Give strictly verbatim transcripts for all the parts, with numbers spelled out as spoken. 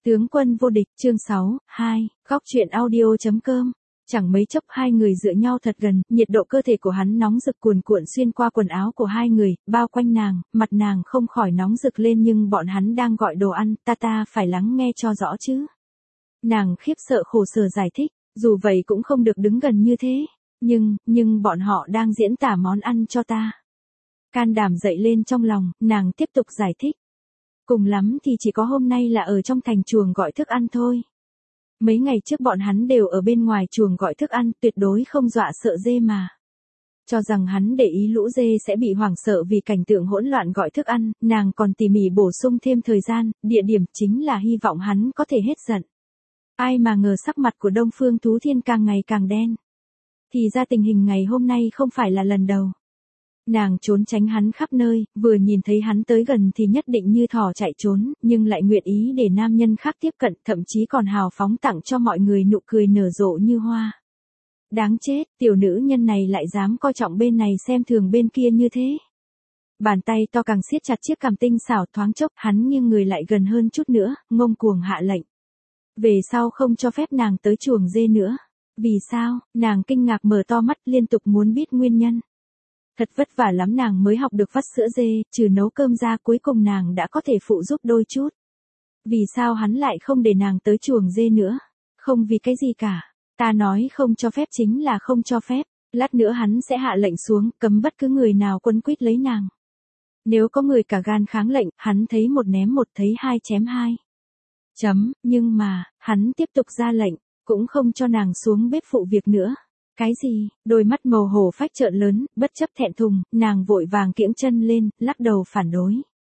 Tướng quân vô địch, chương sáu, hai, góc truyện audio chấm com. Chẳng mấy chốc hai người dựa nhau thật gần, nhiệt độ cơ thể của hắn nóng rực cuồn cuộn xuyên qua quần áo của hai người, bao quanh nàng, mặt nàng không khỏi nóng rực lên nhưng bọn hắn đang gọi đồ ăn, ta ta phải lắng nghe cho rõ chứ. Nàng khiếp sợ khổ sở giải thích, dù vậy cũng không được đứng gần như thế, nhưng, nhưng bọn họ đang diễn tả món ăn cho ta. Can đảm dậy lên trong lòng, nàng tiếp tục giải thích. Cùng lắm thì chỉ có hôm nay là ở trong thành chuồng gọi thức ăn thôi. Mấy ngày trước bọn hắn đều ở bên ngoài chuồng gọi thức ăn, tuyệt đối không dọa sợ dê mà. Cho rằng hắn để ý lũ dê sẽ bị hoảng sợ vì cảnh tượng hỗn loạn gọi thức ăn, nàng còn tỉ mỉ bổ sung thêm thời gian, địa điểm chính là hy vọng hắn có thể hết giận. Ai mà ngờ sắc mặt của Đông Phương Tú Thiên càng ngày càng đen. Thì ra tình hình ngày hôm nay không phải là lần đầu. Nàng trốn tránh hắn khắp nơi, vừa nhìn thấy hắn tới gần thì nhất định như thỏ chạy trốn, nhưng lại nguyện ý để nam nhân khác tiếp cận, thậm chí còn hào phóng tặng cho mọi người nụ cười nở rộ như hoa. Đáng chết, tiểu nữ nhân này lại dám coi trọng bên này xem thường bên kia như thế. Bàn tay to càng siết chặt chiếc cằm tinh xảo, thoáng chốc, hắn nghiêng người lại gần hơn chút nữa, ngông cuồng hạ lệnh. Về sau không cho phép nàng tới chuồng dê nữa. Vì sao? Nàng kinh ngạc mở to mắt liên tục muốn biết nguyên nhân. Thật vất vả lắm nàng mới học được vắt sữa dê, trừ nấu cơm ra cuối cùng nàng đã có thể phụ giúp đôi chút. Vì sao hắn lại không để nàng tới chuồng dê nữa? Không vì cái gì cả. Ta nói không cho phép chính là không cho phép. Lát nữa hắn sẽ hạ lệnh xuống, cấm bất cứ người nào quấn quýt lấy nàng. Nếu có người cả gan kháng lệnh, hắn thấy một ném một, thấy hai chém hai. Chấm, nhưng mà, hắn tiếp tục ra lệnh, cũng không cho nàng xuống bếp phụ việc nữa. Cái gì? Đôi mắt màu hổ phách trợn lớn, bất chấp thẹn thùng, nàng vội vàng kiễng chân lên, lắc đầu phản đối.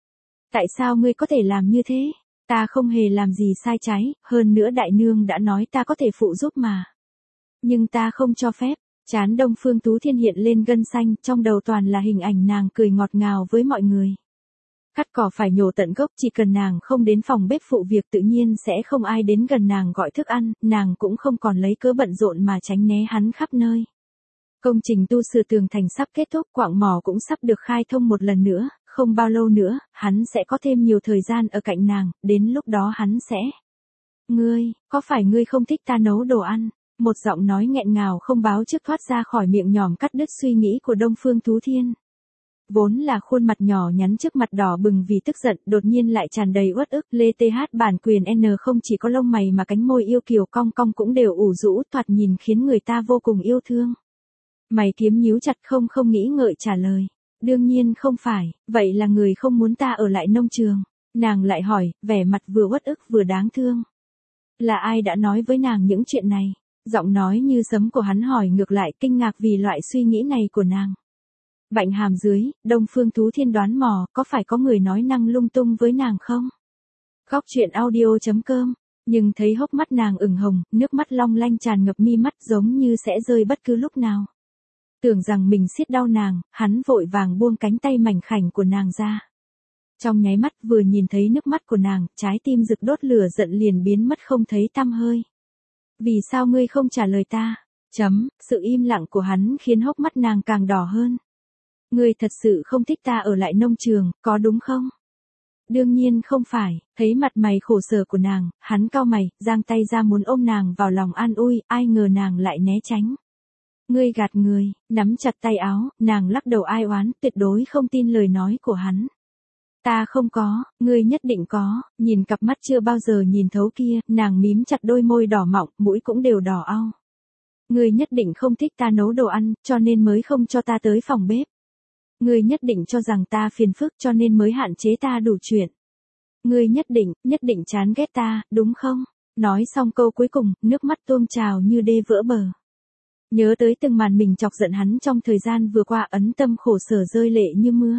Tại sao ngươi có thể làm như thế? Ta không hề làm gì sai trái, hơn nữa đại nương đã nói ta có thể phụ giúp mà. Nhưng ta không cho phép. Trán Đông Phương Tú Thiên hiện lên gân xanh, trong đầu toàn là hình ảnh nàng cười ngọt ngào với mọi người. Cắt cỏ phải nhổ tận gốc, chỉ cần nàng không đến phòng bếp phụ việc tự nhiên sẽ không ai đến gần nàng gọi thức ăn, nàng cũng không còn lấy cớ bận rộn mà tránh né hắn khắp nơi. Công trình tu sửa tường thành sắp kết thúc, quặng mỏ cũng sắp được khai thông một lần nữa, không bao lâu nữa, hắn sẽ có thêm nhiều thời gian ở cạnh nàng, đến lúc đó hắn sẽ... Ngươi, có phải ngươi không thích ta nấu đồ ăn? Một giọng nói nghẹn ngào không báo trước thoát ra khỏi miệng nhòm cắt đứt suy nghĩ của Đông Phương Tú Thiên. Vốn là khuôn mặt nhỏ nhắn trước mặt đỏ bừng vì tức giận, đột nhiên lại tràn đầy uất ức, Lê tê hát bản quyền N không chỉ có lông mày mà cánh môi yêu kiều cong cong cũng đều ủ rũ, thoạt nhìn khiến người ta vô cùng yêu thương. Mày kiếm nhíu chặt không không nghĩ ngợi trả lời. Đương nhiên không phải, vậy là người không muốn ta ở lại nông trường. Nàng lại hỏi, vẻ mặt vừa uất ức vừa đáng thương. Là ai đã nói với nàng những chuyện này? Giọng nói như sấm của hắn hỏi ngược lại, kinh ngạc vì loại suy nghĩ này của nàng. Bạnh hàm dưới, Đông Phương Tú Thiên đoán mò, có phải có người nói năng lung tung với nàng không? Góc truyện audio chấm com, nhưng thấy hốc mắt nàng ửng hồng, nước mắt long lanh tràn ngập mi mắt giống như sẽ rơi bất cứ lúc nào. Tưởng rằng mình siết đau nàng, hắn vội vàng buông cánh tay mảnh khảnh của nàng ra. Trong nháy mắt vừa nhìn thấy nước mắt của nàng, trái tim rực đốt lửa giận liền biến mất không thấy tăm hơi. Vì sao ngươi không trả lời ta? Chấm, sự im lặng của hắn khiến hốc mắt nàng càng đỏ hơn. Ngươi thật sự không thích ta ở lại nông trường, có đúng không? Đương nhiên không phải, thấy mặt mày khổ sở của nàng, hắn cau mày, giang tay ra muốn ôm nàng vào lòng an ủi, ai ngờ nàng lại né tránh. Ngươi gạt người, nắm chặt tay áo, nàng lắc đầu ai oán, tuyệt đối không tin lời nói của hắn. Ta không có, ngươi nhất định có, nhìn cặp mắt chưa bao giờ nhìn thấu kia, nàng mím chặt đôi môi đỏ mọng, mũi cũng đều đỏ au. Ngươi nhất định không thích ta nấu đồ ăn, cho nên mới không cho ta tới phòng bếp. Ngươi nhất định cho rằng ta phiền phức cho nên mới hạn chế ta đủ chuyện. Ngươi nhất định, nhất định chán ghét ta, đúng không? Nói xong câu cuối cùng, nước mắt tuôn trào như đê vỡ bờ. Nhớ tới từng màn mình chọc giận hắn trong thời gian vừa qua, ấn tâm khổ sở rơi lệ như mưa.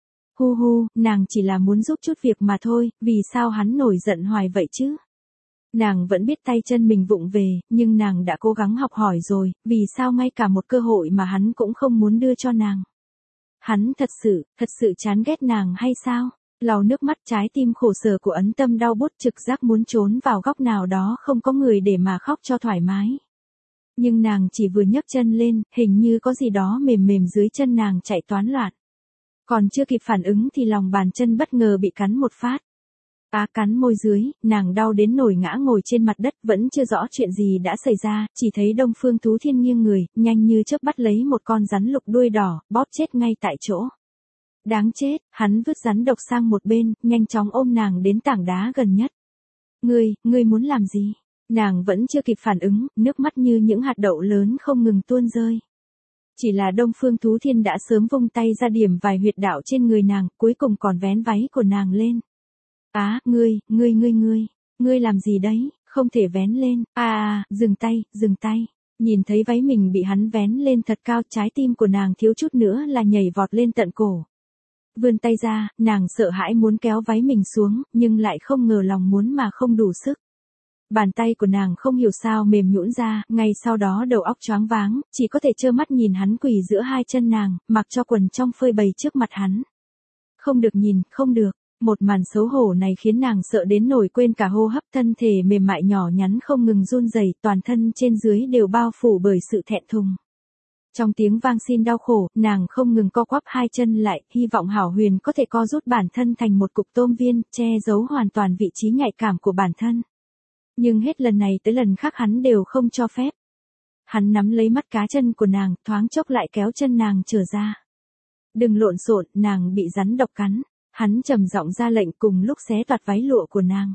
Hu hu, nàng chỉ là muốn giúp chút việc mà thôi, vì sao hắn nổi giận hoài vậy chứ? Nàng vẫn biết tay chân mình vụng về, nhưng nàng đã cố gắng học hỏi rồi, vì sao ngay cả một cơ hội mà hắn cũng không muốn đưa cho nàng? Hắn thật sự, thật sự chán ghét nàng hay sao? Lau nước mắt, trái tim khổ sở của ấn tâm đau bút trực giác muốn trốn vào góc nào đó không có người để mà khóc cho thoải mái. Nhưng nàng chỉ vừa nhấc chân lên, hình như có gì đó mềm mềm dưới chân nàng chạy toán loạn. Còn chưa kịp phản ứng thì lòng bàn chân bất ngờ bị cắn một phát. Á cắn môi dưới, nàng đau đến nổi ngã ngồi trên mặt đất, vẫn chưa rõ chuyện gì đã xảy ra, chỉ thấy Đông Phương Tú Thiên nghiêng người, nhanh như chớp bắt lấy một con rắn lục đuôi đỏ, bóp chết ngay tại chỗ. Đáng chết, hắn vứt rắn độc sang một bên, nhanh chóng ôm nàng đến tảng đá gần nhất. Ngươi, ngươi muốn làm gì? Nàng vẫn chưa kịp phản ứng, nước mắt như những hạt đậu lớn không ngừng tuôn rơi. Chỉ là Đông Phương Tú Thiên đã sớm vung tay ra điểm vài huyệt đạo trên người nàng, cuối cùng còn vén váy của nàng lên. Á, ngươi, ngươi ngươi ngươi, ngươi làm gì đấy, không thể vén lên, à à, dừng tay, dừng tay. Nhìn thấy váy mình bị hắn vén lên thật cao, trái tim của nàng thiếu chút nữa là nhảy vọt lên tận cổ. Vươn tay ra, nàng sợ hãi muốn kéo váy mình xuống, nhưng lại không ngờ lòng muốn mà không đủ sức. Bàn tay của nàng không hiểu sao mềm nhũn ra, ngay sau đó đầu óc choáng váng, chỉ có thể trơ mắt nhìn hắn quỳ giữa hai chân nàng, mặc cho quần trong phơi bày trước mặt hắn. Không được nhìn, không được. Một màn xấu hổ này khiến nàng sợ đến nổi quên cả hô hấp, thân thể mềm mại nhỏ nhắn không ngừng run rẩy, toàn thân trên dưới đều bao phủ bởi sự thẹn thùng. Trong tiếng vang xin đau khổ, nàng không ngừng co quắp hai chân lại, hy vọng Hảo Huyền có thể co rút bản thân thành một cục tôm viên, che giấu hoàn toàn vị trí nhạy cảm của bản thân. Nhưng hết lần này tới lần khác hắn đều không cho phép. Hắn nắm lấy mắt cá chân của nàng, thoáng chốc lại kéo chân nàng trở ra. Đừng lộn xộn, nàng bị rắn độc cắn. Hắn trầm giọng ra lệnh, cùng lúc xé toạc váy lụa của nàng.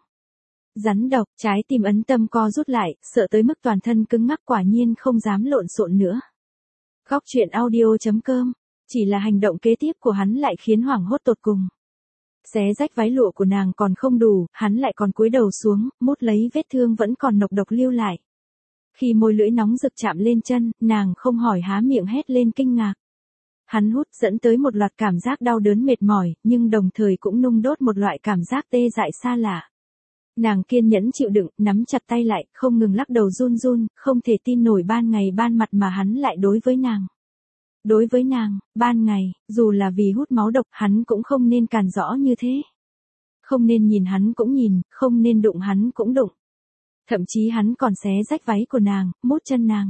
Rắn độc, trái tim ấn tâm co rút lại, sợ tới mức toàn thân cứng ngắc, quả nhiên không dám lộn xộn nữa. Góc truyện audio chấm com, chỉ là hành động kế tiếp của hắn lại khiến hoảng hốt tột cùng. Xé rách váy lụa của nàng còn không đủ, hắn lại còn cúi đầu xuống, mút lấy vết thương vẫn còn nọc độc lưu lại. Khi môi lưỡi nóng rực chạm lên chân, nàng không hỏi há miệng hét lên kinh ngạc. Hắn hút dẫn tới một loạt cảm giác đau đớn mệt mỏi, nhưng đồng thời cũng nung đốt một loại cảm giác tê dại xa lạ. Nàng kiên nhẫn chịu đựng, nắm chặt tay lại, không ngừng lắc đầu run run, không thể tin nổi ban ngày ban mặt mà hắn lại đối với nàng. Đối với nàng, ban ngày, dù là vì hút máu độc, hắn cũng không nên càn rõ như thế. Không nên nhìn hắn cũng nhìn, không nên đụng hắn cũng đụng. Thậm chí hắn còn xé rách váy của nàng, mút chân nàng.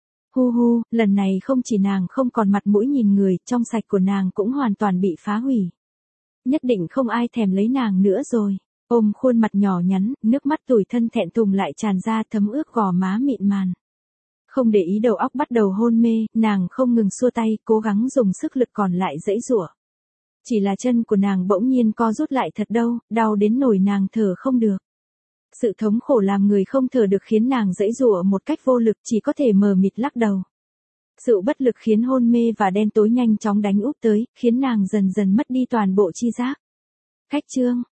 Hu hu, lần này không chỉ nàng không còn mặt mũi nhìn người, trong sạch của nàng cũng hoàn toàn bị phá hủy. Nhất định không ai thèm lấy nàng nữa rồi. Ôm khuôn mặt nhỏ nhắn, nước mắt tủi thân thẹn thùng lại tràn ra, thấm ướt gò má mịn màn. Không để ý đầu óc bắt đầu hôn mê, nàng không ngừng xua tay, cố gắng dùng sức lực còn lại giãy giụa. Chỉ là chân của nàng bỗng nhiên co rút lại thật đâu, đau đến nổi nàng thở không được. Sự thống khổ làm người không thở được khiến nàng giãy giụa một cách vô lực, chỉ có thể mờ mịt lắc đầu. Sự bất lực khiến hôn mê và đen tối nhanh chóng đánh úp tới, khiến nàng dần dần mất đi toàn bộ chi giác. Khách chương